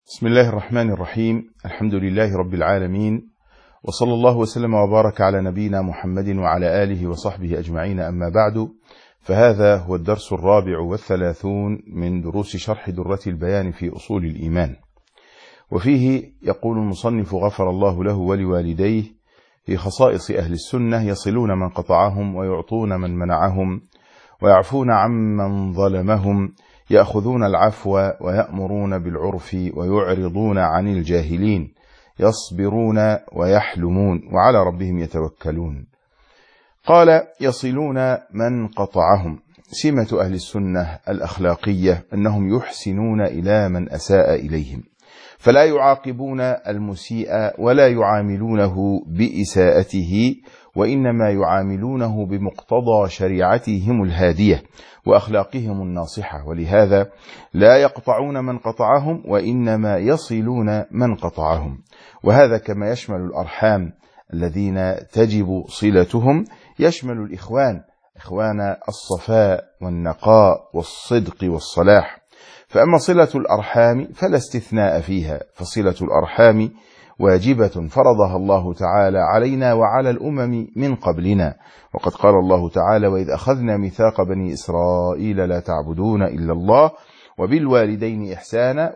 بسم الله الرحمن الرحيم. الحمد لله رب العالمين، وصلى الله وسلم وبارك على نبينا محمد وعلى آله وصحبه أجمعين. أما بعد، فهذا هو الدرس 34 من دروس شرح درة البيان في أصول الإيمان. وفيه يقول المصنف غفر الله له ولوالديه في خصائص أهل السنة: يصلون من قطعهم، ويعطون من منعهم، ويعفون عمن ظلمهم، يأخذون العفو، ويأمرون بالعرف، ويعرضون عن الجاهلين، يصبرون ويحلمون، وعلى ربهم يتوكلون. قال: يصلون من قطعهم. سمة أهل السنة الأخلاقية أنهم يحسنون إلى من أساء إليهم، فلا يعاقبون المسيء ولا يعاملونه بإساءته، وإنما يعاملونه بمقتضى شريعتهم الهادية وأخلاقهم الناصحة، ولهذا لا يقطعون من قطعهم، وإنما يصلون من قطعهم. وهذا كما يشمل الأرحام الذين تجب صلتهم، يشمل الإخوان، إخوان الصفاء والنقاء والصدق والصلاح. فأما صلة الأرحام فلا استثناء فيها، فصلة الأرحام واجبة فرضها الله تعالى علينا وعلى الأمم من قبلنا. وقد قال الله تعالى: وإذ أخذنا ميثاق بني إسرائيل لا تعبدون إلا الله وبالوالدين إحسانا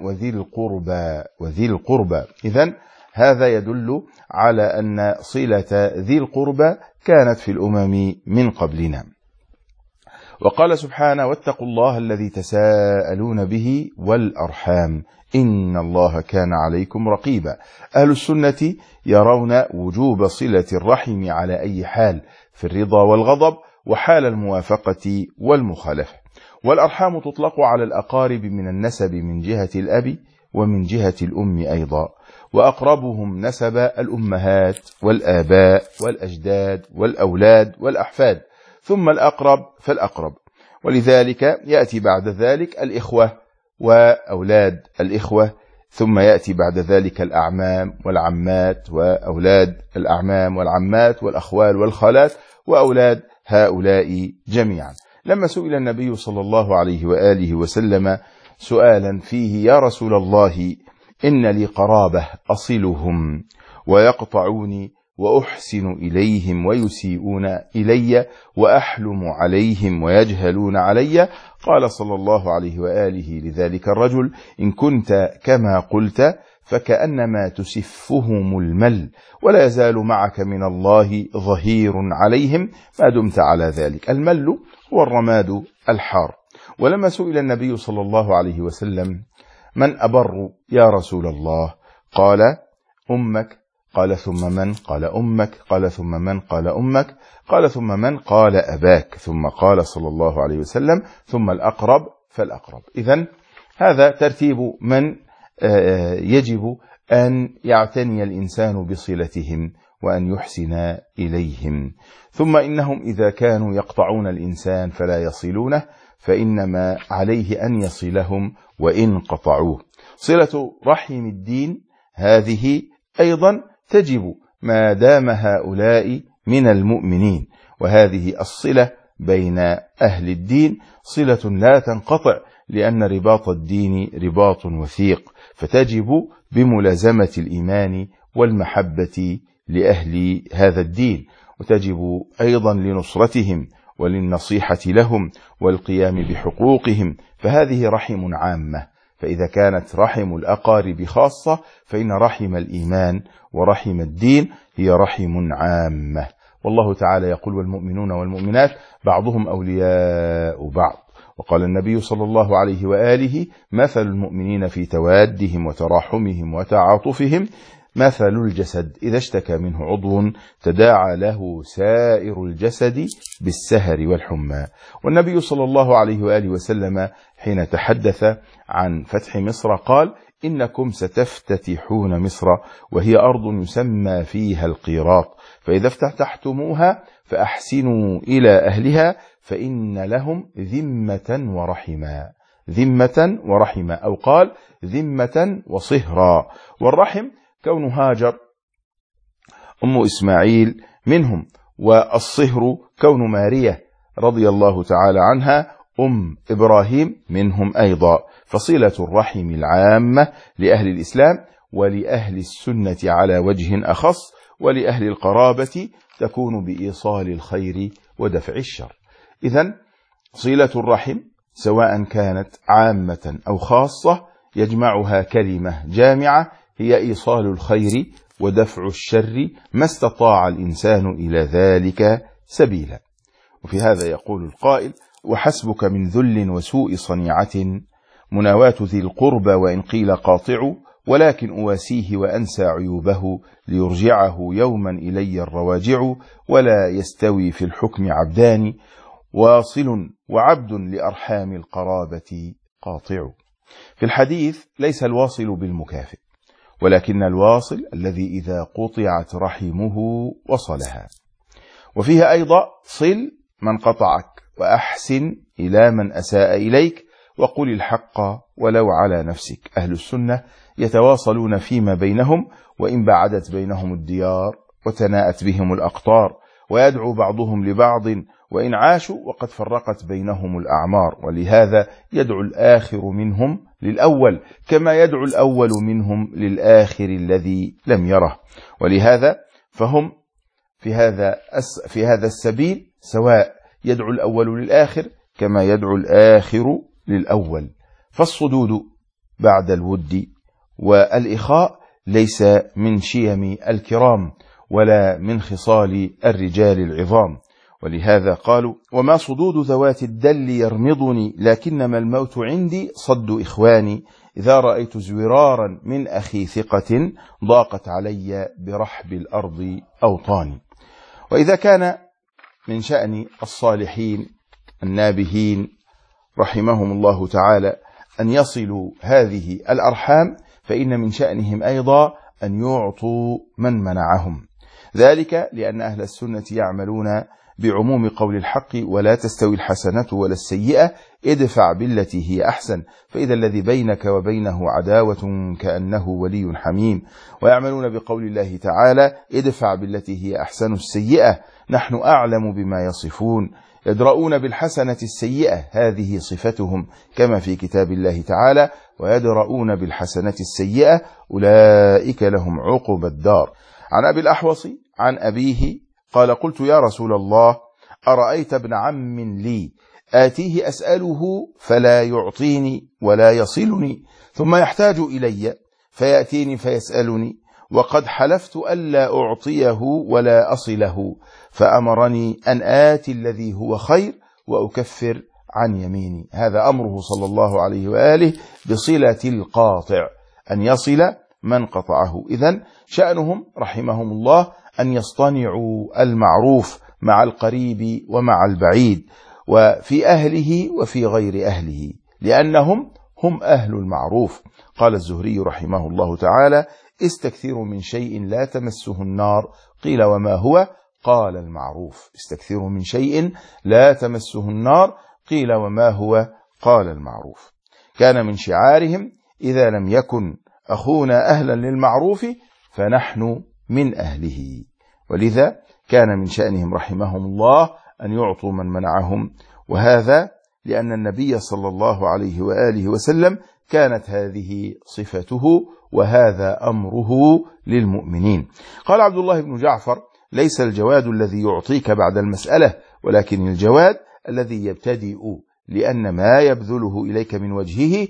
وذي القربى. إذن هذا يدل على أن صلة ذي القربى كانت في الأمم من قبلنا. وقال سبحانه: واتقوا الله الذي تساءلون به والأرحام إن الله كان عليكم رقيبا. أهل السنة يرون وجوب صلة الرحم على أي حال، في الرضا والغضب، وحال الموافقة والمخالفة. والأرحام تطلق على الأقارب من النسب من جهة الأب ومن جهة الأم أيضا، وأقربهم نسب الأمهات والآباء والأجداد والأولاد والأحفاد، ثم الأقرب فالأقرب. ولذلك يأتي بعد ذلك الإخوة وأولاد الإخوة، ثم يأتي بعد ذلك الأعمام والعمات وأولاد الأعمام والعمات والأخوال والخالات وأولاد هؤلاء جميعا. لما سئل النبي صلى الله عليه وآله وسلم سؤالا فيه: يا رسول الله، إن لي قرابة أصلهم ويقطعوني وأحسن إليهم ويسيئون إلي وأحلم عليهم ويجهلون علي، قال صلى الله عليه وآله لذلك الرجل: إن كنت كما قلت فكأنما تسفهم المل، ولا يزال معك من الله ظهير عليهم ما دمت على ذلك. المل هو الرماد الحار. ولما سئل النبي صلى الله عليه وسلم: من أبر يا رسول الله؟ قال: أمك. قال: ثم من؟ قال: أمك. قال: ثم من؟ قال: أمك. قال: ثم من؟ قال: أباك. ثم قال صلى الله عليه وسلم: ثم الأقرب فالأقرب. إذن هذا ترتيب من يجب أن يعتني الإنسان بصلتهم وأن يحسن إليهم. ثم إنهم إذا كانوا يقطعون الإنسان فلا يصلونه، فإنما عليه أن يصلهم وإن قطعوه. صلة رحم الدين هذه أيضا تجب ما دام هؤلاء من المؤمنين، وهذه الصلة بين أهل الدين صلة لا تنقطع، لأن رباط الدين رباط وثيق، فتجب بملازمة الإيمان والمحبة لأهل هذا الدين، وتجب أيضا لنصرتهم وللنصيحة لهم والقيام بحقوقهم، فهذه رحم عامة. فإذا كانت رحم الأقارب خاصة، فإن رحم الإيمان ورحم الدين هي رحم عامة. والله تعالى يقول: والمؤمنون والمؤمنات بعضهم أولياء بعض. وقال النبي صلى الله عليه وآله: مثل المؤمنين في توادهم وتراحمهم وتعاطفهم مثل الجسد إذا اشتكى منه عضو تداعى له سائر الجسد بالسهر والحمى. والنبي صلى الله عليه وآله وسلم حين تحدث عن فتح مصر قال: إنكم ستفتتحون مصر، وهي أرض يسمى فيها القيراط، فإذا افتتحتموها فأحسنوا إلى أهلها، فإن لهم ذمة ورحمة، أو قال ذمة وصهرا. والرحم كون هاجر أم إسماعيل منهم، والصهر كون مارية رضي الله تعالى عنها إبراهيم منهم أيضا، فصلة الرحم العامة لأهل الإسلام ولأهل السنة على وجه أخص، ولأهل القرابة تكون بإيصال الخير ودفع الشر. إذن صلة الرحم سواء كانت عامة أو خاصة يجمعها كلمة جامعة هي إيصال الخير ودفع الشر ما استطاع الإنسان إلى ذلك سبيلا. وفي هذا يقول القائل: وحسبك من ذل وسوء صنيعة مناواة ذي القربى وإن قيل قاطع، ولكن أواسيه وأنسى عيوبه ليرجعه يوما إلي الرواجع، ولا يستوي في الحكم عبدان واصل وعبد لأرحام القرابة قاطع. في الحديث ليس الواصل بالمكافئ، ولكن الواصل الذي إذا قطعت رحمه وصلها. وفيه أيضا: صل من قطعك وأحسن إلى من أساء إليك وقل الحق ولو على نفسك. أهل السنة يتواصلون فيما بينهم وإن بعدت بينهم الديار وتناءت بهم الأقطار، ويدعو بعضهم لبعض وإن عاشوا وقد فرقت بينهم الأعمار، ولهذا يدعو الآخر منهم للأول كما يدعو الأول منهم للآخر الذي لم يره. ولهذا فهم في هذا السبيل سواء، يدعو الأول للآخر كما يدعو الآخر للأول. فالصدود بعد الود والإخاء ليس من شيم الكرام ولا من خصال الرجال العظام. ولهذا قالوا: وما صدود ذوات الدل يرمضني، لكنما الموت عندي صد إخواني، إذا رأيت زورارا من أخي ثقة ضاقت علي برحب الأرض أوطاني. وإذا كان من شأن الصالحين النابهين رحمهم الله تعالى أن يصلوا هذه الأرحام، فإن من شأنهم أيضا أن يعطوا من منعهم، ذلك لأن أهل السنة يعملون بعموم قول الحق: ولا تستوي الحسنة ولا السيئة ادفع بالتي هي أحسن، فإذا الذي بينك وبينه عداوة كأنه ولي حميم. ويعملون بقول الله تعالى: ادفع بالتي هي أحسن السيئة نحن أعلم بما يصفون. يدرؤون بالحسنة السيئة، هذه صفتهم كما في كتاب الله تعالى: ويدرؤون بالحسنة السيئة أولئك لهم عقبى الدار. عن أبي الأحوص عن أبيه قال: قلت يا رسول الله أرأيت ابن عم لي آتيه أسأله فلا يعطيني ولا يصلني، ثم يحتاج إلي فيأتيني فيسألني، وقد حلفت ألا أعطيه ولا أصله، فأمرني أن آتي الذي هو خير وأكفر عن يميني. هذا أمره صلى الله عليه وآله بصلة القاطع، أن يصل من قطعه. إذن شأنهم رحمهم الله أن يصطنعوا المعروف مع القريب ومع البعيد، وفي أهله وفي غير أهله، لأنهم هم أهل المعروف. قال الزهري رحمه الله تعالى: استكثروا من شيء لا تمسه النار، قيل وما هو؟ قال المعروف. استكثروا من شيء لا تمسه النار، قيل وما هو؟ قال المعروف. كان من شعارهم: إذا لم يكن أخونا أهلا للمعروف فنحن من أهله. ولذا كان من شأنهم رحمهم الله أن يعطوا من منعهم، وهذا لأن النبي صلى الله عليه وآله وسلم كانت هذه صفته وهذا أمره للمؤمنين. قال عبد الله بن جعفر: ليس الجواد الذي يعطيك بعد المسألة، ولكن الجواد الذي يبتدئ، لأن ما يبذله إليك من وجهه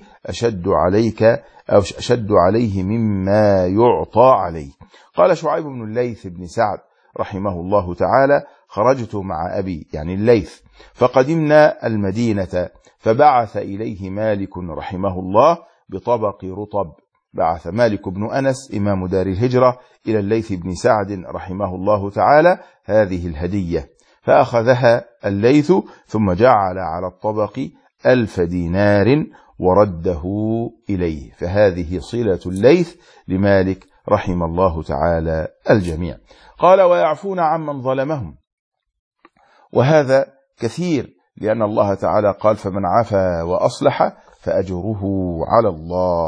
أشد عليه مما يعطى عليه. قال شعيب بن الليث بن سعد رحمه الله تعالى: خرجت مع أبي يعني الليث فقدمنا المدينة، فبعث إليه مالك رحمه الله بطبق رطب. بعث مالك بن أنس إمام دار الهجرة إلى الليث بن سعد رحمه الله تعالى هذه الهدية، فأخذها الليث ثم جعل على الطبق 1000 دينار ورده إليه. فهذه صلة الليث لمالك رحم الله تعالى الجميع. قال: ويعفون عمن ظلمهم، وهذا كثير، لأن الله تعالى قال: فمن عفا وأصلح فأجره على الله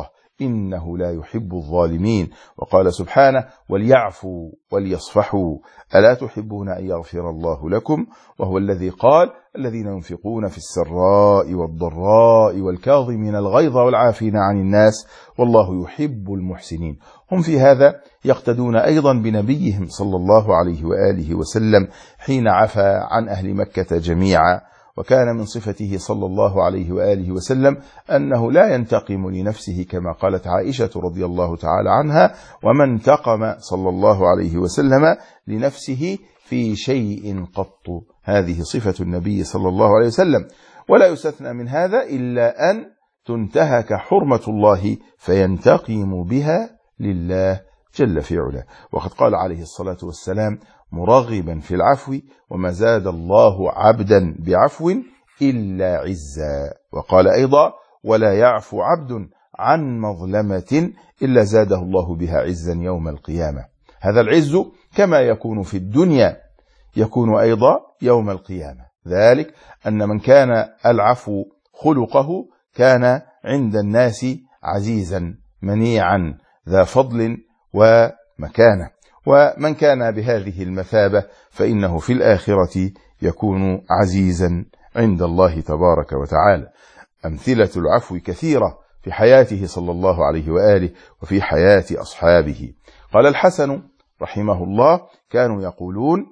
إنه لا يحب الظالمين. وقال سبحانه: وليعفوا وليصفحوا ألا تحبون أن يغفر الله لكم؟ وهو الذي قال: الذين ينفقون في السراء والضراء والكاظمين الغيظ والعافين عن الناس والله يحب المحسنين. هم في هذا يقتدون أيضا بنبيهم صلى الله عليه وآله وسلم حين عفى عن أهل مكة جميعا. وكان من صفته صلى الله عليه وآله وسلم أنه لا ينتقم لنفسه كما قالت عائشة رضي الله تعالى عنها: وما انتقم صلى الله عليه وسلم لنفسه في شيء قط. هذه صفة النبي صلى الله عليه وسلم. ولا يستثنى من هذا إلا أن تنتهك حرمة الله فينتقم بها لله جل في علاه. وقد قال عليه الصلاة والسلام مرغبا في العفو: وما زاد الله عبدا بعفو إلا عزا. وقال أيضا: ولا يعفو عبد عن مظلمة إلا زاده الله بها عزا يوم القيامة. هذا العز كما يكون في الدنيا يكون أيضا يوم القيامة، ذلك أن من كان العفو خلقه كان عند الناس عزيزا منيعا ذا فضل ومكانة، ومن كان بهذه المثابة فإنه في الآخرة يكون عزيزا عند الله تبارك وتعالى. أمثلة العفو كثيرة في حياته صلى الله عليه وآله وفي حياة أصحابه. قال الحسن رحمه الله: كانوا يقولون: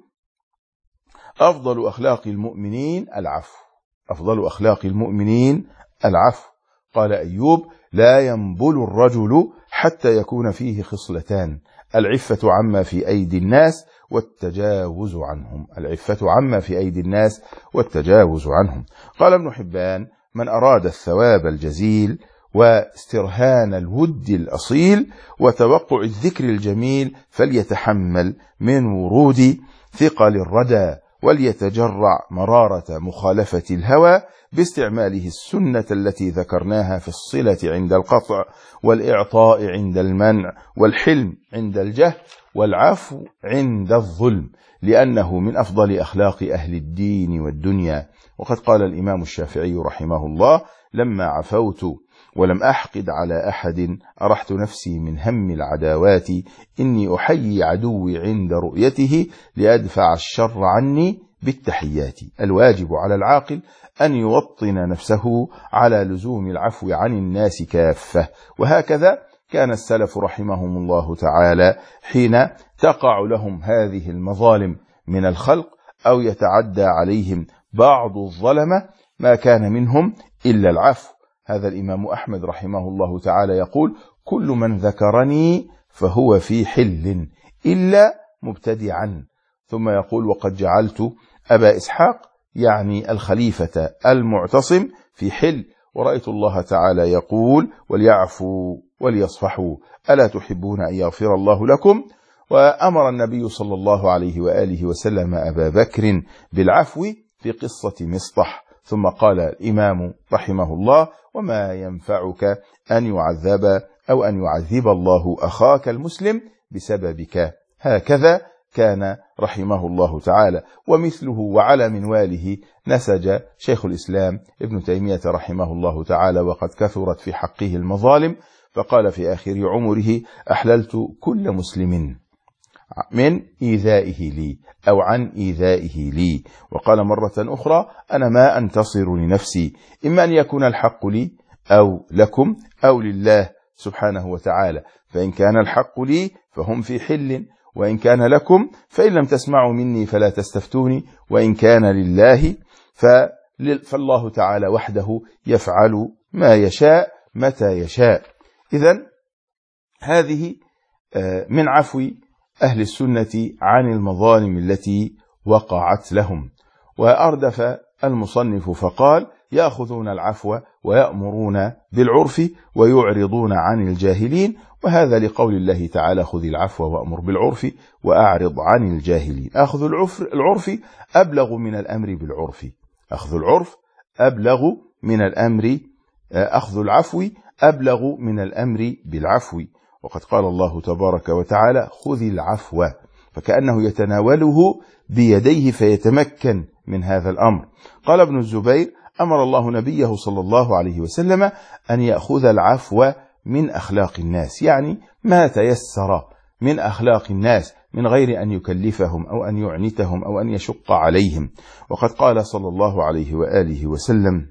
أفضل أخلاق المؤمنين العفو، أفضل أخلاق المؤمنين العفو. قال أيوب: لا ينبل الرجل حتى يكون فيه خصلتان: العفة عما في أيدي الناس والتجاوز عنهم، العفة عما في أيدي الناس والتجاوز عنهم. قال ابن حبان: من أراد الثواب الجزيل واسترهان الود الأصيل وتوقع الذكر الجميل فليتحمل من ورود ثقل الردى وليتجرع مرارة مخالفة الهوى باستعماله السنة التي ذكرناها في الصلة عند القطع والإعطاء عند المنع والحلم عند الجهل والعفو عند الظلم، لأنه من أفضل أخلاق أهل الدين والدنيا. وقد قال الإمام الشافعي رحمه الله: لما عفوت ولم أحقد على أحد أرحت نفسي من هم العداوات، إني أحيي عدوي عند رؤيته لأدفع الشر عني بالتحيات. الواجب على العاقل أن يوطن نفسه على لزوم العفو عن الناس كافة. وهكذا كان السلف رحمهم الله تعالى حين تقع لهم هذه المظالم من الخلق أو يتعدى عليهم بعض الظلمة ما كان منهم إلا العفو. هذا الإمام أحمد رحمه الله تعالى يقول: كل من ذكرني فهو في حل إلا مبتدعا. ثم يقول: وقد جعلت أبا إسحاق يعني الخليفة المعتصم في حل، ورأيت الله تعالى يقول: وليعفوا وليصفحوا ألا تحبون أن يغفر الله لكم؟ وأمر النبي صلى الله عليه وآله وسلم أبا بكر بالعفو في قصة مصطح. ثم قال الإمام رحمه الله: وما ينفعك أن يعذب أو أن يعذب الله أخاك المسلم بسببك. هكذا كان رحمه الله تعالى. ومثله وعلى منواله نسج شيخ الإسلام ابن تيمية رحمه الله تعالى، وقد كثرت في حقه المظالم، فقال في آخر عمره: أحللت كل مسلم من إيذائه لي أو عن إيذائه لي. وقال مرة أخرى: أنا ما أنتصر لنفسي، إما أن يكون الحق لي أو لكم أو لله سبحانه وتعالى، فإن كان الحق لي فهم في حل، وإن كان لكم فإن لم تسمعوا مني فلا تستفتوني، وإن كان لله فالله تعالى وحده يفعل ما يشاء متى يشاء. إذن هذه من عفو أهل السنة عن المظالم التي وقعت لهم. وأردف المصنف فقال: يأخذون العفو ويأمرون بالعرف ويعرضون عن الجاهلين. وهذا لقول الله تعالى: خذ العفو وأمر بالعرف وأعرض عن الجاهلين. أخذ العرف أبلغ من الأمر بالعرف، أخذ العرف أبلغ من الأمر، أخذ العفو أبلغ من الأمر بالعفو. وقد قال الله تبارك وتعالى: خذ العفو، فكأنه يتناوله بيديه فيتمكن من هذا الأمر. قال ابن الزبير: أمر الله نبيه صلى الله عليه وسلم أن يأخذ العفو من أخلاق الناس، يعني ما تيسر من أخلاق الناس من غير أن يكلفهم أو أن يعنتهم أو أن يشق عليهم. وقد قال صلى الله عليه وآله وسلم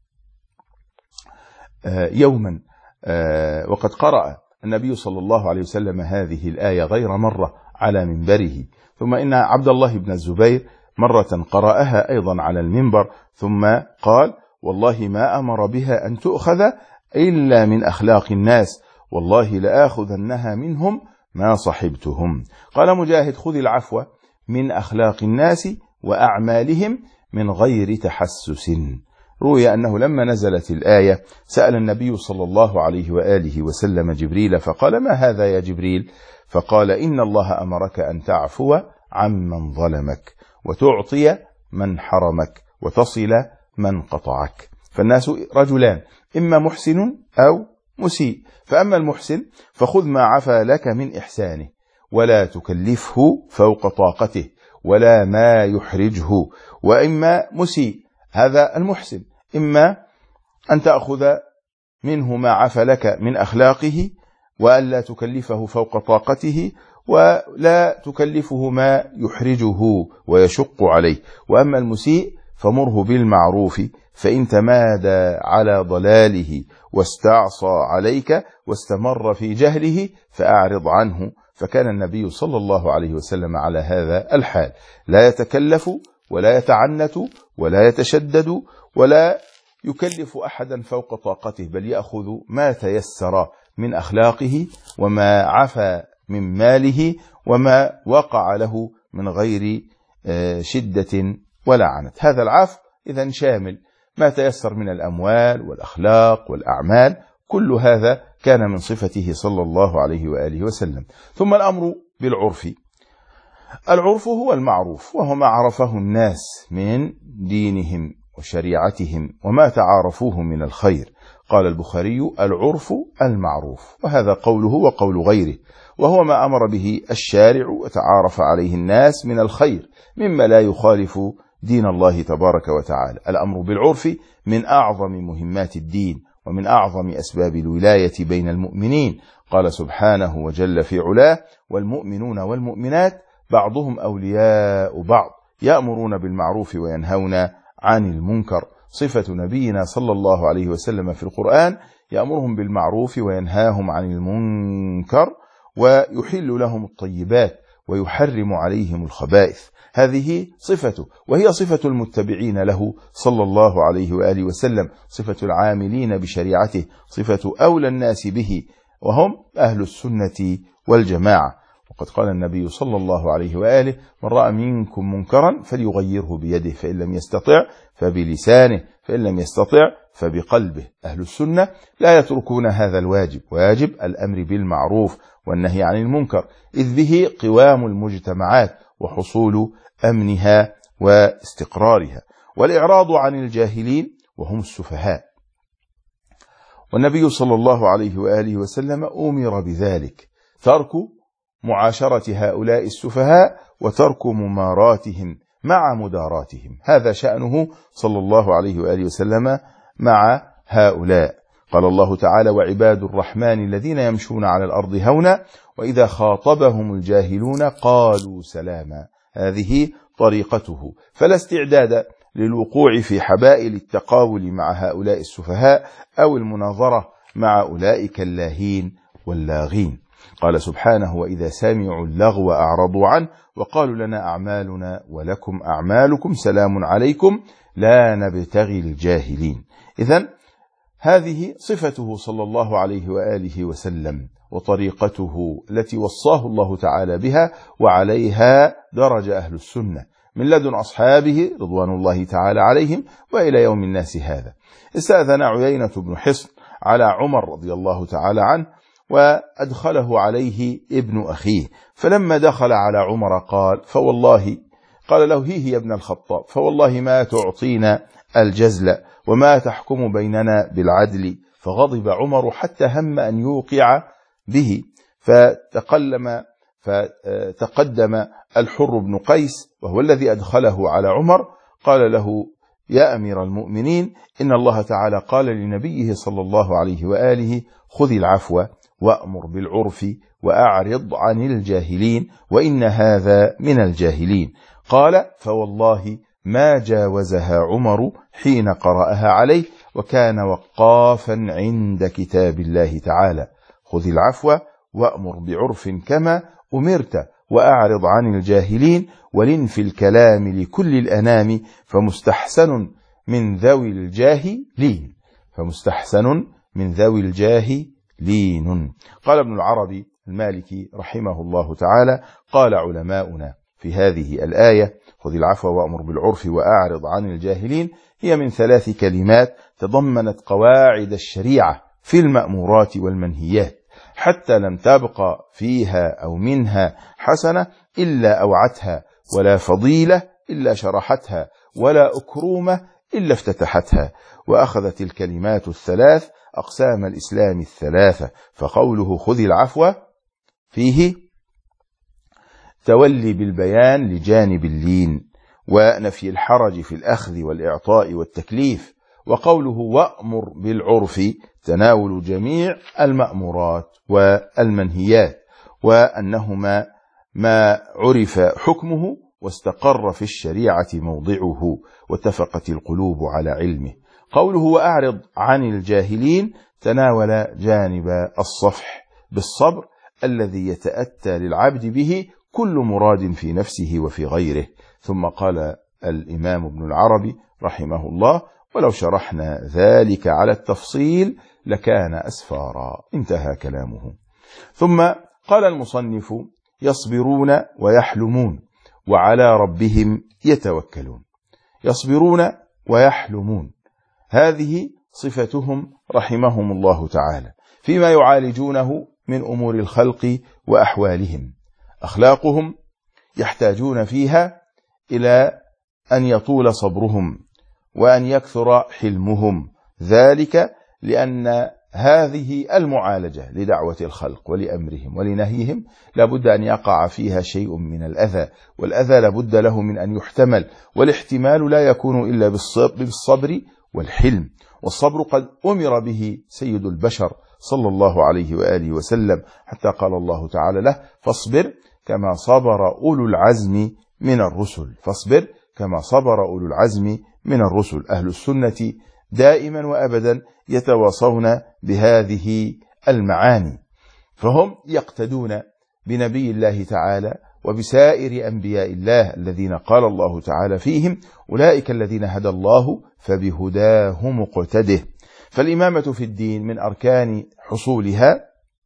يوما، وقد قرأ النبي صلى الله عليه وسلم هذه الآية غير مرة على منبره، ثم إن عبد الله بن الزبير مرة قرأها أيضا على المنبر، ثم قال: والله ما أمر بها أن تؤخذ إلا من أخلاق الناس، والله لآخذنها منهم ما صحبتهم. قال مجاهد: خذ العفو من أخلاق الناس وأعمالهم من غير تحسس. روي أنه لما نزلت الآية سأل النبي صلى الله عليه وآله وسلم جبريل فقال: ما هذا يا جبريل؟ فقال: إن الله أمرك أن تعفو عمن ظلمك وتعطي من حرمك وتصل من قطعك. فالناس رجلان، إما محسن أو مسيء، فأما المحسن فخذ ما عفا لك من إحسانه ولا تكلفه فوق طاقته ولا ما يحرجه. وإما مسيء، هذا المحسن، إما أن تأخذ منه ما عفا لك من أخلاقه وألا تكلفه فوق طاقته ولا تكلفه ما يحرجه ويشق عليه. وأما المسيء فمره بالمعروف، فإن تمادى على ضلاله واستعصى عليك واستمر في جهله فأعرض عنه. فكان النبي صلى الله عليه وسلم على هذا الحال، لا يتكلف ولا يتعنت ولا يتشدد ولا يكلف أحدا فوق طاقته، بل يأخذ ما تيسر من أخلاقه وما عفا من ماله وما وقع له من غير شدة ولا عنت. هذا العفو إذن شامل ما تيسر من الأموال والأخلاق والأعمال، كل هذا كان من صفته صلى الله عليه وآله وسلم. ثم الأمر بالعرف. العرف هو المعروف، وهو ما عرفه الناس من دينهم وشريعتهم وما تعارفوه من الخير. قال البخاري: العرف المعروف، وهذا قوله وقول غيره، وهو ما أمر به الشارع وتعارف عليه الناس من الخير مما لا يخالف دين الله تبارك وتعالى. الأمر بالعرف من أعظم مهمات الدين ومن أعظم أسباب الولاية بين المؤمنين. قال سبحانه وجل في علاه: والمؤمنون والمؤمنات بعضهم أولياء بعض يأمرون بالمعروف وينهون عن المنكر. صفة نبينا صلى الله عليه وسلم في القرآن: يأمرهم بالمعروف وينهاهم عن المنكر ويحل لهم الطيبات ويحرم عليهم الخبائث. هذه صفته، وهي صفة المتبعين له صلى الله عليه وآله وسلم، صفة العاملين بشريعته، صفة أولى الناس به، وهم أهل السنة والجماعة. وقد قال النبي صلى الله عليه وآله: من رأى منكم منكرا فليغيره بيده، فإن لم يستطع فبلسانه، فإن لم يستطع فبقلبه. أهل السنة لا يتركون هذا الواجب، واجب الأمر بالمعروف والنهي عن المنكر، إذ به قوام المجتمعات وحصول أمنها واستقرارها، والإعراض عن الجاهلين وهم السفهاء. والنبي صلى الله عليه وآله وسلم أمر بذلك، ترك معاشرة هؤلاء السفهاء وترك مماراتهم مع مداراتهم، هذا شأنه صلى الله عليه وآله وسلم مع هؤلاء. قال الله تعالى: وعباد الرحمن الذين يمشون على الأرض هونا وإذا خاطبهم الجاهلون قالوا سلاما. هذه طريقته، فلا استعداد للوقوع في حبائل التقاول مع هؤلاء السفهاء أو المناظرة مع أولئك اللاهين واللاغين. قال سبحانه: وإذا سمعوا اللغو أعرضوا عنه وقالوا لنا أعمالنا ولكم أعمالكم سلام عليكم لا نبتغي الجاهلين. إذن هذه صفته صلى الله عليه وآله وسلم وطريقته التي وصاه الله تعالى بها، وعليها درج أهل السنة من لدن أصحابه رضوان الله تعالى عليهم وإلى يوم الناس هذا. استأذن عيينة بن حصن على عمر رضي الله تعالى عنه وأدخله عليه ابن أخيه، فلما دخل على عمر قال له: هي ابن الخطاب، فوالله ما تعطينا الجزل وما تحكم بيننا بالعدل. فغضب عمر حتى هم أن يوقع به، فتقدم الحر بن قيس وهو الذي أدخله على عمر، قال له: يا أمير المؤمنين إن الله تعالى قال لنبيه صلى الله عليه وآله خذ العفو وأمر بالعرف وأعرض عن الجاهلين وإن هذا من الجاهلين. قال فوالله ما جاوزها عمر حين قرأها عليه وكان وقافا عند كتاب الله تعالى. خذ العفو وأمر بعرف كما أمرت وأعرض عن الجاهلين ولن في الكلام لكل الأنام فمستحسن من ذوي الجاهلين. فمستحسن من ذوي الجاهلين. قال ابن العربي المالكي رحمه الله تعالى قال علماؤنا في هذه الآية خذ العفو وأمر بالعرف وأعرض عن الجاهلين هي من 3 كلمات تضمنت قواعد الشريعة في المأمورات والمنهيات، حتى لم تبق فيها أو منها حسنة إلا أوعتها، ولا فضيلة إلا شرحتها، ولا أكرومة إلا افتتحتها. وأخذت الكلمات ال3 أقسام الإسلام ال3. فقوله خذ العفو فيه تولي بالبيان لجانب اللين ونفي الحرج في الأخذ والإعطاء والتكليف. وقوله وأمر بالعرف تناول جميع المأمورات والمنهيات، وأنهما ما عرف حكمه واستقر في الشريعة موضعه واتفقت القلوب على علمه. قوله وأعرض عن الجاهلين تناول جانب الصفح بالصبر الذي يتأتى للعبد به كل مراد في نفسه وفي غيره. ثم قال الإمام ابن العربي رحمه الله ولو شرحنا ذلك على التفصيل لكان أسفارا. انتهى كلامه. ثم قال المصنف يصبرون ويحلمون وعلى ربهم يتوكلون. يصبرون ويحلمون هذه صفتهم رحمهم الله تعالى فيما يعالجونه من أمور الخلق وأحوالهم. أخلاقهم يحتاجون فيها إلى أن يطول صبرهم وأن يكثر حلمهم، ذلك لأن هذه المعالجة لدعوة الخلق ولأمرهم ولنهيهم لابد أن يقع فيها شيء من الأذى، والأذى لابد له من أن يحتمل، والاحتمال لا يكون إلا بالصبر والحلم. والصبر قد أمر به سيد البشر صلى الله عليه وآله وسلم، حتى قال الله تعالى له فاصبر كما صبر أولو العزم من الرسل. فاصبر كما صبر أولو العزم من الرسل. أهل السنة دائما وأبدا يتواصون بهذه المعاني، فهم يقتدون بنبي الله تعالى وبسائر أنبياء الله الذين قال الله تعالى فيهم أولئك الذين هدى الله فبهداه مقتده. فالإمامة في الدين من أركان حصولها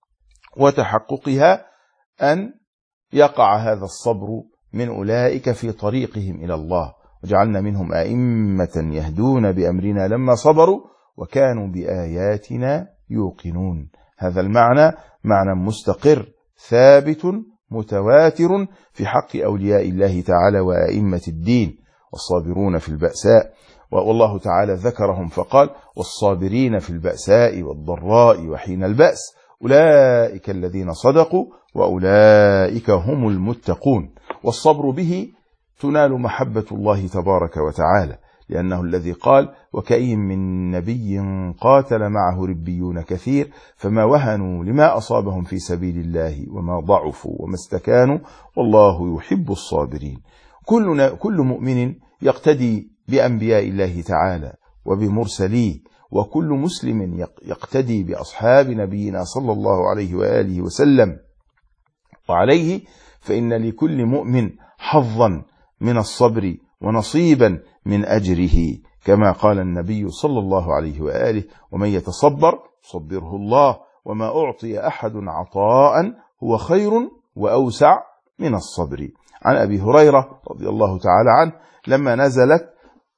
وتحققها أن يقع هذا الصبر من أولئك في طريقهم إلى الله، وجعلنا منهم أئمة يهدون بأمرنا لما صبروا وكانوا بآياتنا يوقنون. هذا المعنى معنى مستقر ثابت متواتر في حق أولياء الله تعالى وأئمة الدين. والصابرون في البأساء، والله تعالى ذكرهم فقال والصابرين في البأساء والضراء وحين البأس أولئك الذين صدقوا وأولئك هم المتقون. والصبر به تنال محبة الله تبارك وتعالى، لأنه الذي قال وكأي من نبي قاتل معه ربيون كثير فما وهنوا لما أصابهم في سبيل الله وما ضعفوا وما استكانوا والله يحب الصابرين. كل مؤمن يقتدي بأنبياء الله تعالى وبمرسليه، وكل مسلم يقتدي بأصحاب نبينا صلى الله عليه وآله وسلم وعليه، فإن لكل مؤمن حظا من الصبر ونصيبا من أجره، كما قال النبي صلى الله عليه وآله ومن يتصبر يصبره الله وما أعطي أحد عطاء هو خير وأوسع من الصبر. عن أبي هريرة رضي الله تعالى عنه لما نزلت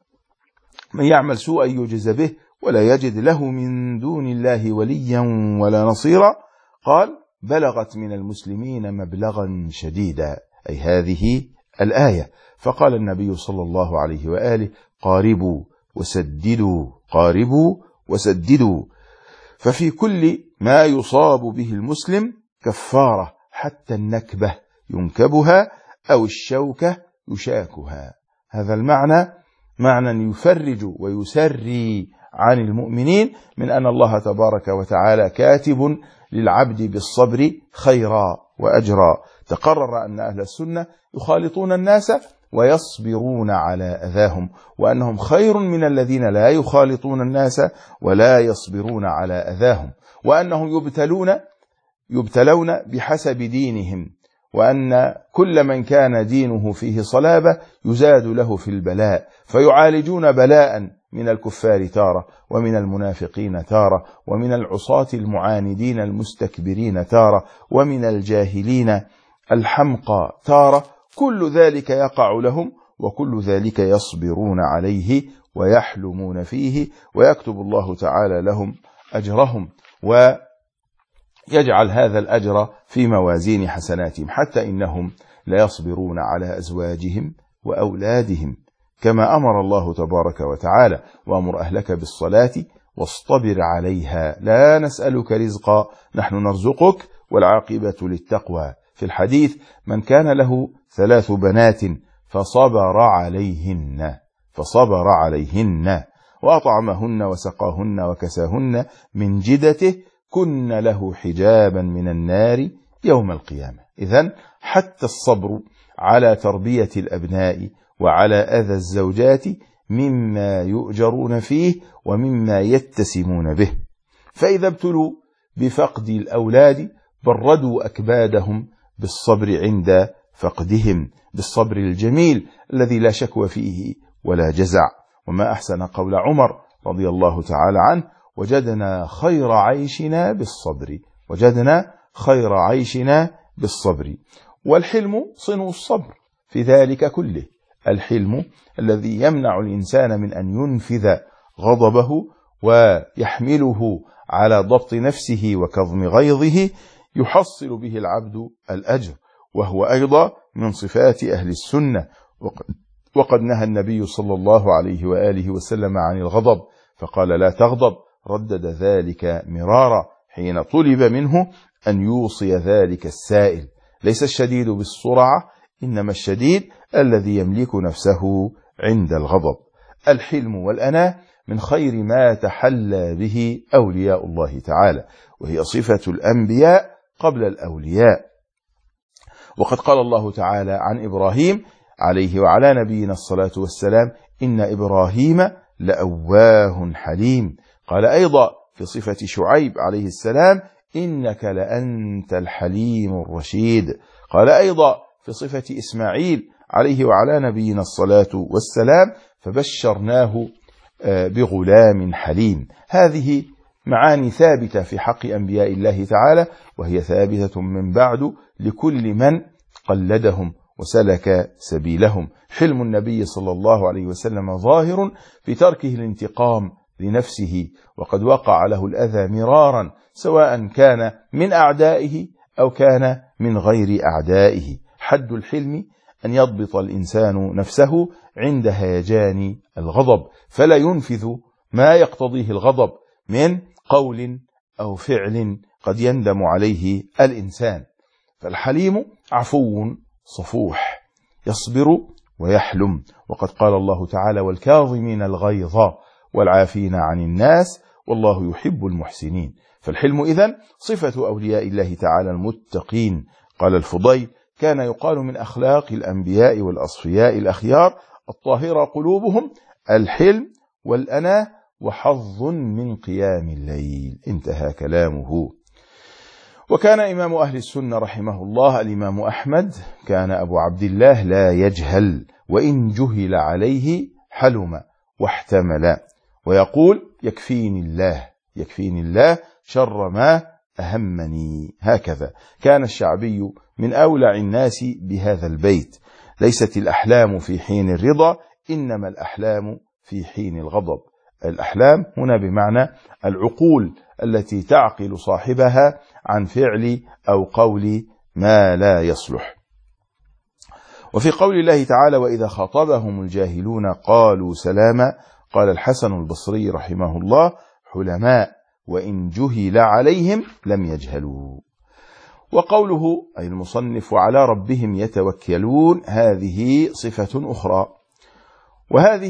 من يعمل سوءا يجز به ولا يجد له من دون الله وليا ولا نصيرا قال بلغت من المسلمين مبلغا شديدا، أي هذه الآية. فقال النبي صلى الله عليه وآله قاربوا وسددوا، قاربوا وسددوا. ففي كل ما يصاب به المسلم كفارة حتى النكبة ينكبها أو الشوكة يشاكها. هذا المعنى معنى يفرج ويسري عن المؤمنين من أن الله تبارك وتعالى كاتب للعبد بالصبر خيرا وأجرا. تقرر أن أهل السنة يخالطون الناس ويصبرون على أذاهم، وأنهم خير من الذين لا يخالطون الناس ولا يصبرون على أذاهم، وأنهم يبتلون بحسب دينهم، وأن كل من كان دينه فيه صلابة يزاد له في البلاء، فيعالجون بلاء من الكفار تارة، ومن المنافقين تارة، ومن العصاة المعاندين المستكبرين تارة، ومن الجاهلين الحمقى تارة. كل ذلك يقع لهم، وكل ذلك يصبرون عليه ويحلمون فيه، ويكتب الله تعالى لهم أجرهم ويجعل هذا الأجر في موازين حسناتهم، حتى إنهم ليصبرون على أزواجهم وأولادهم كما أمر الله تبارك وتعالى: وأمر أهلك بالصلاة واصطبر عليها لا نسألك رزقا نحن نرزقك والعاقبة للتقوى. في الحديث: من كان له 3 بنات فصبر عليهن وأطعمهن وسقاهن وكساهن من جدته كن له حجابا من النار يوم القيامة. إذن حتى الصبر على تربية الأبناء وعلى أذى الزوجات مما يؤجرون فيه ومما يتسمون به. فإذا ابتلوا بفقد الأولاد بردوا أكبادهم بالصبر عند فقدهم، بالصبر الجميل الذي لا شكوى فيه ولا جزع. وما أحسن قول عمر رضي الله تعالى عنه: وجدنا خير عيشنا بالصبر. والحلم صنو الصبر في ذلك كله، الحلم الذي يمنع الإنسان من أن ينفذ غضبه ويحمله على ضبط نفسه وكظم غيظه، يحصل به العبد الأجر، وهو أيضا من صفات أهل السنة. وقد نهى النبي صلى الله عليه وآله وسلم عن الغضب فقال: لا تغضب، ردد ذلك مرارا حين طلب منه أن يوصي ذلك السائل: ليس الشديد بالسرعة، إنما الشديد الذي يملك نفسه عند الغضب. الحلم والأناة من خير ما تحلى به أولياء الله تعالى، وهي صفة الأنبياء قبل الأولياء. وقد قال الله تعالى عن إبراهيم عليه وعلى نبينا الصلاة والسلام: إن إبراهيم لأواه حليم. قال أيضا في صفة شعيب عليه السلام: إنك لأنت الحليم الرشيد. قال أيضا في صفة إسماعيل عليه وعلى نبينا الصلاة والسلام: فبشرناه بغلام حليم. هذه معاني ثابتة في حق أنبياء الله تعالى، وهي ثابتة من بعد لكل من قلدهم وسلك سبيلهم. حلم النبي صلى الله عليه وسلم ظاهر في تركه الانتقام لنفسه، وقد وقع له الأذى مرارا، سواء كان من أعدائه أو كان من غير أعدائه. حد الحلم أن يضبط الإنسان نفسه عند هيجان الغضب، فلا ينفذ ما يقتضيه الغضب من قول أو فعل قد يندم عليه الإنسان. فالحليم عفو صفوح يصبر ويحلم، وقد قال الله تعالى: والكاظمين الغيظ والعافين عن الناس والله يحب المحسنين. فالحلم إذن صفة أولياء الله تعالى المتقين. قال الفضيل: كان يقال من أخلاق الأنبياء والأصفياء الأخيار الطاهرة قلوبهم الحلم والأناة وحظ من قيام الليل. انتهى كلامه. وكان إمام أهل السنة رحمه الله الإمام أحمد كان أبو عبد الله لا يجهل، وإن جهل عليه حلم واحتمل، ويقول: يكفيني الله شر ما أهمني. هكذا كان الشعبي من أولع الناس بهذا البيت: ليست الأحلام في حين الرضا، إنما الأحلام في حين الغضب. الأحلام هنا بمعنى العقول التي تعقل صاحبها عن فعل أو قول ما لا يصلح. وفي قول الله تعالى: وإذا خاطبهم الجاهلون قالوا سلاما، قال الحسن البصري رحمه الله: حلماء وإن جهل عليهم لم يجهلوا. وقوله أي المصنف: على ربهم يتوكلون، هذه صفة أخرى، وهذه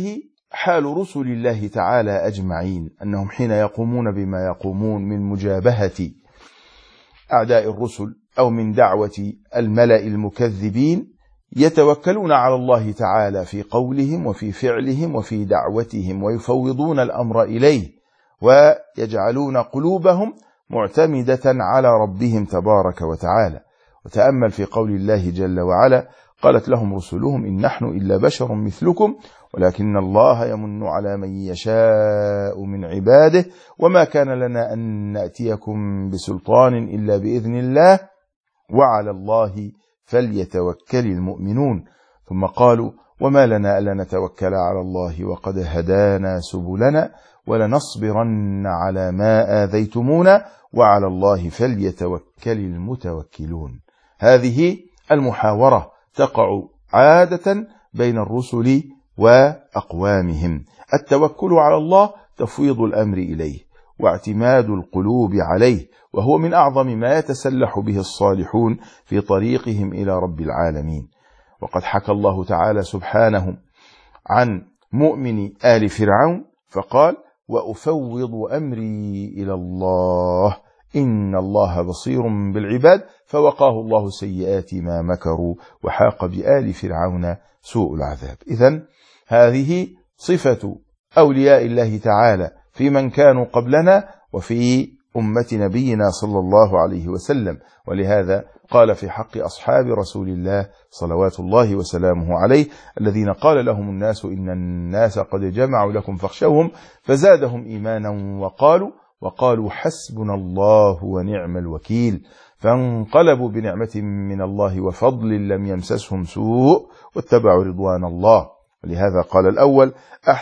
حال رسل الله تعالى أجمعين أنهم حين يقومون بما يقومون من مجابهة أعداء الرسل أو من دعوة الملأ المكذبين يتوكلون على الله تعالى في قولهم وفي فعلهم وفي دعوتهم، ويفوضون الأمر إليه، ويجعلون قلوبهم معتمدة على ربهم تبارك وتعالى. وتأمل في قول الله جل وعلا: قالت لهم رسلهم إن نحن إلا بشر مثلكم ولكن الله يمن على من يشاء من عباده وما كان لنا أن نأتيكم بسلطان إلا بإذن الله وعلى الله فليتوكل المؤمنون. ثم قالوا: وما لنا ألا نتوكل على الله وقد هدانا سبلنا ولنصبرن على ما آذيتمونا وعلى الله فليتوكل المتوكلون. هذه المحاورة تقع عادة بين الرسل وأقوامهم. التوكل على الله تفويض الأمر إليه واعتماد القلوب عليه، وهو من أعظم ما يتسلح به الصالحون في طريقهم إلى رب العالمين. وقد حكى الله تعالى سبحانه عن مؤمن آل فرعون فقال: وأفوض أمري إلى الله إن الله بصير بالعباد فوقاه الله سيئات ما مكروا وحاق بآل فرعون سوء العذاب. إذن هذه صفة أولياء الله تعالى في من كانوا قبلنا وفي أمة نبينا صلى الله عليه وسلم. ولهذا قال في حق أصحاب رسول الله صلوات الله وسلامه عليه الذين قال لهم الناس إن الناس قد جمعوا لكم فاخشوهم فزادهم إيمانا وقالوا حسبنا الله ونعم الوكيل فانقلبوا بنعمة من الله وفضل لم يمسسهم سوء واتبعوا رضوان الله. ولهذا قال الأول: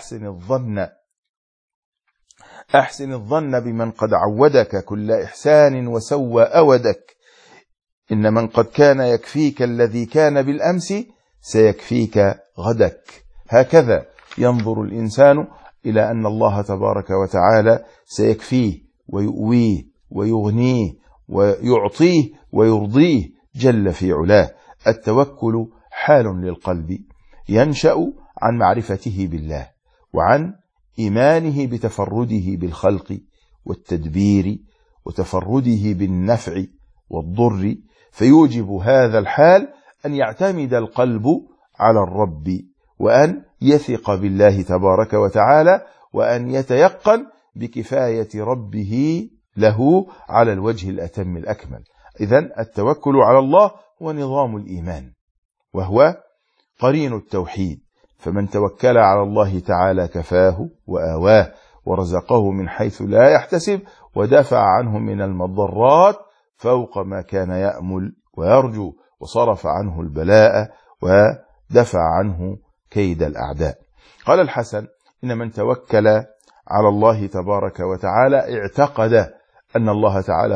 أحسن الظن بمن قد عودك كل إحسان وسوى أودك إن من قد كان يكفيك الذي كان بالأمس سيكفيك غدك. هكذا ينظر الإنسان إلى أن الله تبارك وتعالى سيكفيه ويؤويه ويغنيه ويعطيه ويرضيه جل في علاه. التوكل حال للقلب ينشأ عن معرفته بالله وعن إيمانه بتفرده بالخلق والتدبير وتفرده بالنفع والضر، فيوجب هذا الحال أن يعتمد القلب على الرب وأن يثق بالله تبارك وتعالى وأن يتيقن بكفاية ربه له على الوجه الأتم الأكمل. إذن التوكل على الله هو نظام الإيمان وهو قرين التوحيد، فمن توكل على الله تعالى كفاه وآواه ورزقه من حيث لا يحتسب ودفع عنه من المضرات فوق ما كان يأمل ويرجو وصرف عنه البلاء ودفع عنه كيد الأعداء. قال الحسن: إن من توكل على الله تبارك وتعالى اعتقد أن الله تعالى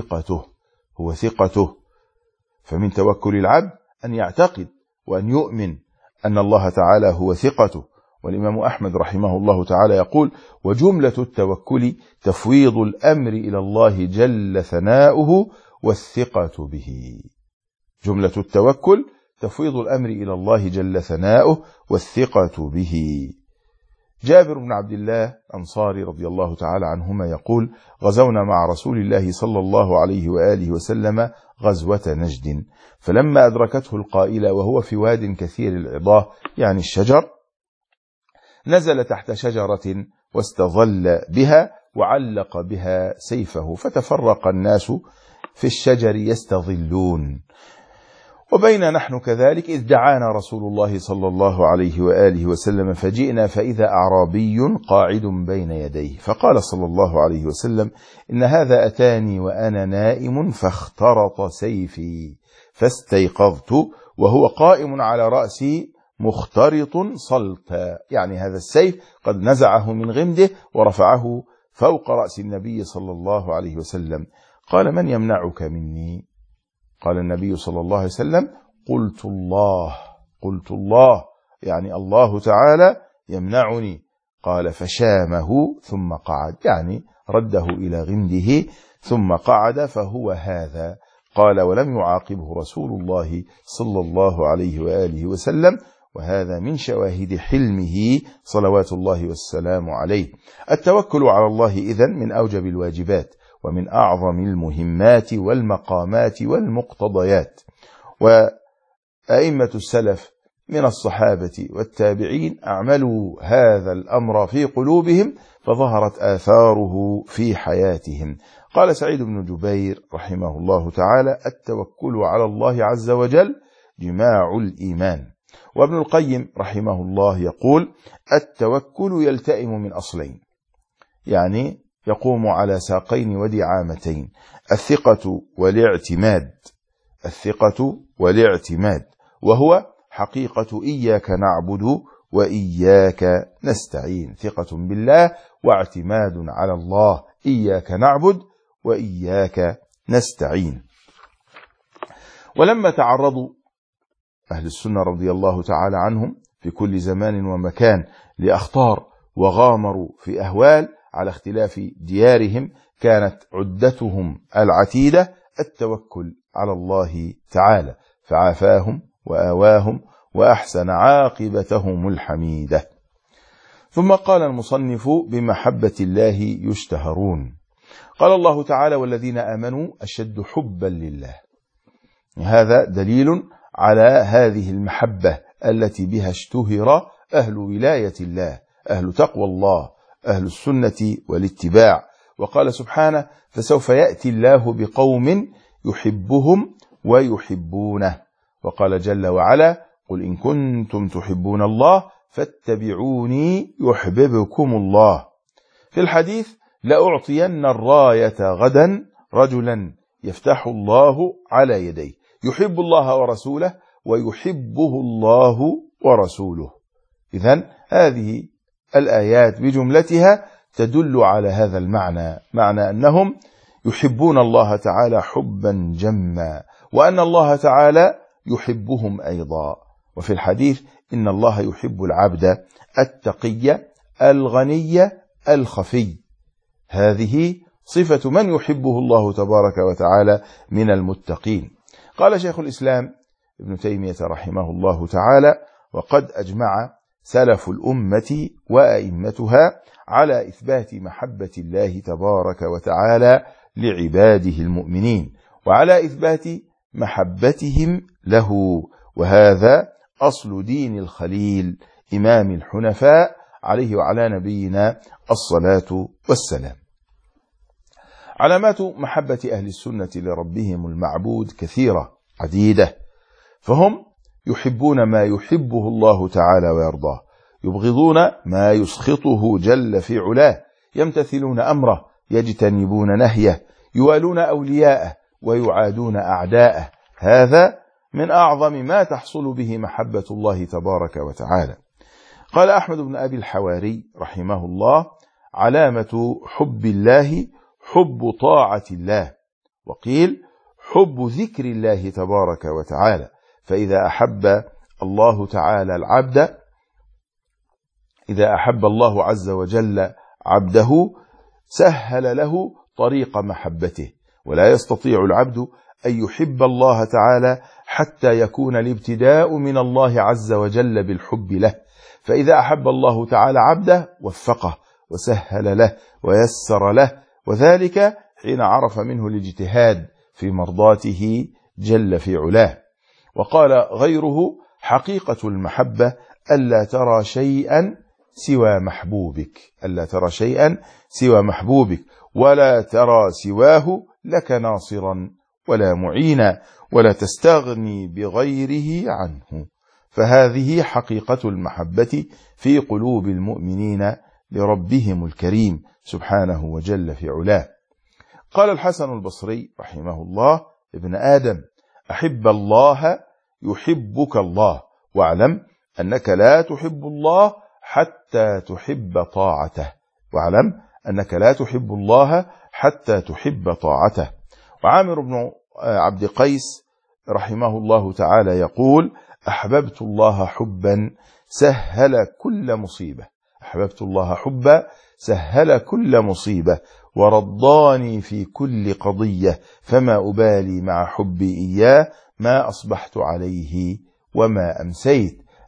هو ثقته. فمن توكل العبد أن يعتقد وأن يؤمن أن الله تعالى هو ثقته. والإمام أحمد رحمه الله تعالى يقول: وجملة التوكل تفويض الأمر إلى الله جل ثناؤه والثقة به. جملة التوكل تفويض الأمر إلى الله جل ثناؤه والثقة به. جابر بن عبد الله أنصاري رضي الله تعالى عنهما يقول: غزونا مع رسول الله صلى الله عليه وآله وسلم غزوة نجد، فلما أدركته القائلة وهو في واد كثير العضاه يعني الشجر، نزل تحت شجرة واستظل بها وعلق بها سيفه، فتفرق الناس في الشجر يستظلون. وبين نحن كذلك إذ دعانا رسول الله صلى الله عليه وآله وسلم فجئنا فإذا أعرابي قاعد بين يديه، فقال صلى الله عليه وسلم: إن هذا أتاني وأنا نائم فاخترط سيفي فاستيقظت وهو قائم على رأسي مخترط صلتا، يعني هذا السيف قد نزعه من غمده ورفعه فوق رأس النبي صلى الله عليه وسلم. قال: من يمنعك مني؟ قال النبي صلى الله عليه وسلم: قلت الله يعني الله تعالى يمنعني. قال: فشامه ثم قعد، يعني رده إلى غمده ثم قعد، فهو هذا. قال: ولم يعاقبه رسول الله صلى الله عليه وآله وسلم وهذا من شواهد حلمه صلوات الله والسلام عليه. التوكل على الله إذن من أوجب الواجبات ومن أعظم المهمات والمقامات والمقتضيات. وأئمة السلف من الصحابة والتابعين أعملوا هذا الأمر في قلوبهم فظهرت آثاره في حياتهم. قال سعيد بن جبير رحمه الله تعالى: التوكل على الله عز وجل جماع الإيمان. وابن القيم رحمه الله يقول: التوكل يلتئم من أصلين، يعني يقوم على ساقين ودعامتين: الثقة والاعتماد. الثقة والاعتماد، وهو حقيقة إياك نعبد وإياك نستعين. ثقة بالله واعتماد على الله، إياك نعبد وإياك نستعين. ولما تعرضوا أهل السنة رضي الله تعالى عنهم في كل زمان ومكان لأخطار وغامروا في أهوال على اختلاف ديارهم، كانت عدتهم العتيدة التوكل على الله تعالى، فعافاهم وآواهم وأحسن عاقبتهم الحميدة. ثم قال المصنف: بمحبة الله يشتهرون. قال الله تعالى: والذين آمنوا أشد حبا لله. هذا دليل على هذه المحبة التي بها اشتهر أهل ولاية الله، أهل تقوى الله، أهل السنة والاتباع. وقال سبحانه: فسوف يأتي الله بقوم يحبهم ويحبونه. وقال جل وعلا: قل إن كنتم تحبون الله فاتبعوني يحببكم الله. في الحديث: لأعطين الراية غدا رجلا يفتح الله على يديه، يحب الله ورسوله ويحبه الله ورسوله. إذن هذه الآيات بجملتها تدل على هذا المعنى، معنى أنهم يحبون الله تعالى حبا جما، وأن الله تعالى يحبهم أيضا. وفي الحديث: إن الله يحب العبد التقي الغني الخفي. هذه صفة من يحبه الله تبارك وتعالى من المتقين. قال شيخ الإسلام ابن تيمية رحمه الله تعالى: وقد أجمع سلف الأمة وأئمتها على إثبات محبة الله تبارك وتعالى لعباده المؤمنين، وعلى إثبات محبتهم له. وهذا أصل دين الخليل إمام الحنفاء عليه وعلى نبينا الصلاة والسلام. علامات محبة أهل السنة لربهم المعبود كثيرة عديدة، فهم يحبون ما يحبه الله تعالى ويرضاه، يبغضون ما يسخطه جل في علاه، يمتثلون أمره، يجتنبون نهيه، يوالون أولياءه ويعادون أعداءه. هذا من أعظم ما تحصل به محبة الله تبارك وتعالى. قال أحمد بن أبي الحواري رحمه الله: علامة حب الله حب طاعة الله، وقيل حب ذكر الله تبارك وتعالى. فإذا أحب الله تعالى العبد، إذا أحب الله عز وجل عبده سهل له طريق محبته، ولا يستطيع العبد أن يحب الله تعالى حتى يكون الابتداء من الله عز وجل بالحب له. فإذا أحب الله تعالى عبده وفقه وسهل له ويسر له، وذلك حين عرف منه الاجتهاد في مرضاته جل في علاه. وقال غيره: حقيقة المحبة ألا ترى شيئا سوى محبوبك، ألا ترى شيئا سوى محبوبك، ولا ترى سواه لك ناصرا ولا معينا، ولا تستغني بغيره عنه. فهذه حقيقة المحبة في قلوب المؤمنين لربهم الكريم سبحانه وجل في علاه. قال الحسن البصري رحمه الله: ابن آدم، أحب الله يحبك الله، واعلم أنك لا تحب الله حتى تحب طاعته، واعلم أنك لا تحب الله حتى تحب طاعته. وعامر بن عبد قيس رحمه الله تعالى يقول: أحببت الله حبا سهل كل مصيبة، أحببت الله حبا سهل كل مصيبة، ورضاني في كل قضية، فما أبالي مع حبي إياه ما أصبحت عليه وما أمسيت.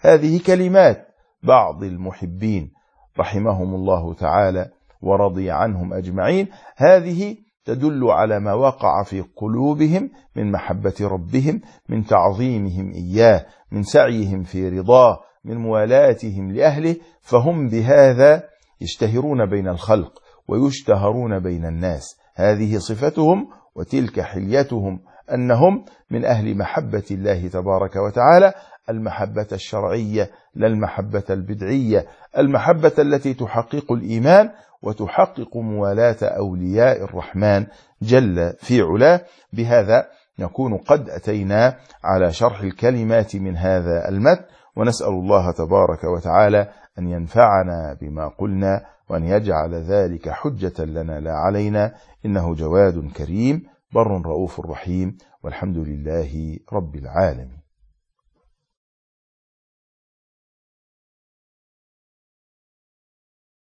هذه كلمات بعض المحبين رحمهم الله تعالى ورضي عنهم أجمعين، هذه تدل على ما وقع في قلوبهم من محبة ربهم، من تعظيمهم إياه، من سعيهم في رضاه، من موالاتهم لأهله، فهم بهذا يشتهرون بين الخلق ويشتهرون بين الناس. هذه صفتهم وتلك حليتهم، أنهم من أهل محبة الله تبارك وتعالى، المحبة الشرعية لا المحبة البدعية، المحبة التي تحقق الإيمان وتحقق موالاة أولياء الرحمن جل في علاه. بهذا نكون قد أتينا على شرح الكلمات من هذا المتن، ونسأل الله تبارك وتعالى أن ينفعنا بما قلنا، وأن يجعل ذلك حجة لنا لا علينا، إنه جواد كريم بر رؤوف رحيم، والحمد لله رب العالمين.